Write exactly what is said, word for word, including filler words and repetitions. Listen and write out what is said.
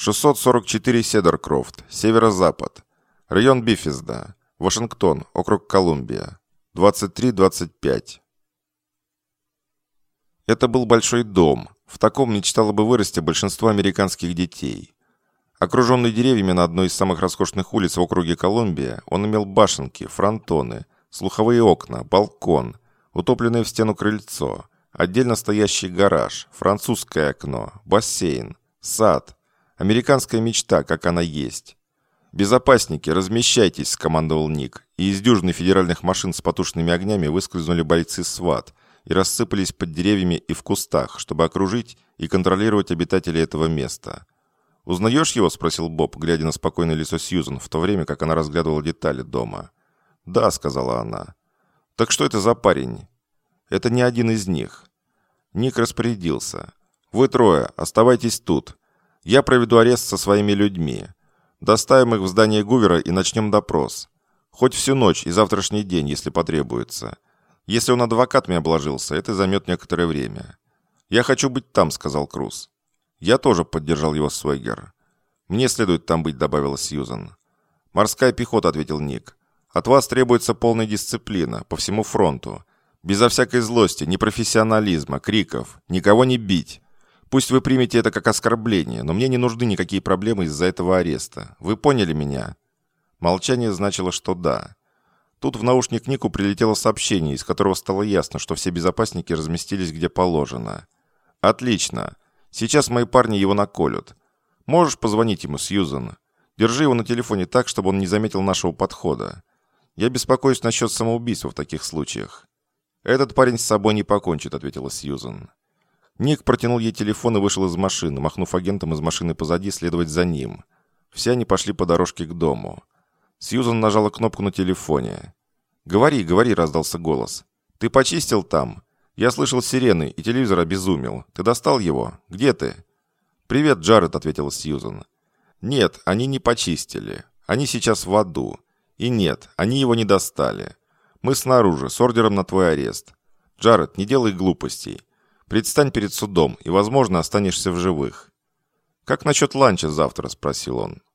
шестьсот сорок четыре Седеркрофт, северо-запад. Район Бифезда, Вашингтон, округ Колумбия. двадцать три двадцать пять. Это был большой дом. В таком мечтало бы вырасти большинство американских детей. Окруженный деревьями на одной из самых роскошных улиц в округе Колумбия, он имел башенки, фронтоны, слуховые окна, балкон, утопленное в стену крыльцо, отдельно стоящий гараж, французское окно, бассейн, сад. Американская мечта, как она есть. «Безопасники, размещайтесь», — скомандовал Ник, и из дюжины федеральных машин с потушенными огнями выскользнули бойцы СВАТ и рассыпались под деревьями и в кустах, чтобы окружить и контролировать обитателей этого места. «Узнаешь его?» — спросил Боб, глядя на спокойное лицо Сьюзен, в то время как она разглядывала детали дома. «Да», — сказала она. «Так что это за парень?» «Это не один из них». Ник распорядился. «Вы трое, оставайтесь тут. Я проведу арест со своими людьми. Доставим их в здание Гувера и начнем допрос. Хоть всю ночь и завтрашний день, если потребуется. Если он адвокатами обложился, это займет некоторое время». «Я хочу быть там», — сказал Круз. «Я тоже», — поддержал его Свегер. «Мне следует там быть», — добавила Сьюзан. «Морская пехота», — ответил Ник. «От вас требуется полная дисциплина по всему фронту. Безо всякой злости, непрофессионализма, криков. Никого не бить. Пусть вы примете это как оскорбление, но мне не нужны никакие проблемы из-за этого ареста. Вы поняли меня?» Молчание значило, что да. Тут в наушник Нику прилетело сообщение, из которого стало ясно, что все безопасники разместились где положено. «Отлично. Сейчас мои парни его наколют. Можешь позвонить ему, Сьюзан? Держи его на телефоне так, чтобы он не заметил нашего подхода. Я беспокоюсь насчет самоубийства в таких случаях». «Этот парень с собой не покончит», — ответила Сьюзан. Ник протянул ей телефон и вышел из машины, махнув агентам из машины позади следовать за ним. Все они пошли по дорожке к дому. Сьюзан нажала кнопку на телефоне. «Говори, говори», — раздался голос. «Ты почистил там? Я слышал сирены, и телевизор обезумел. Ты достал его? Где ты?» «Привет, Джаред», — ответила Сьюзан. «Нет, они не почистили. Они сейчас в аду. И нет, они его не достали. Мы снаружи, с ордером на твой арест. Джаред, не делай глупостей. Предстань перед судом, и, возможно, останешься в живых». «Как насчет ланча завтра?» — спросил он.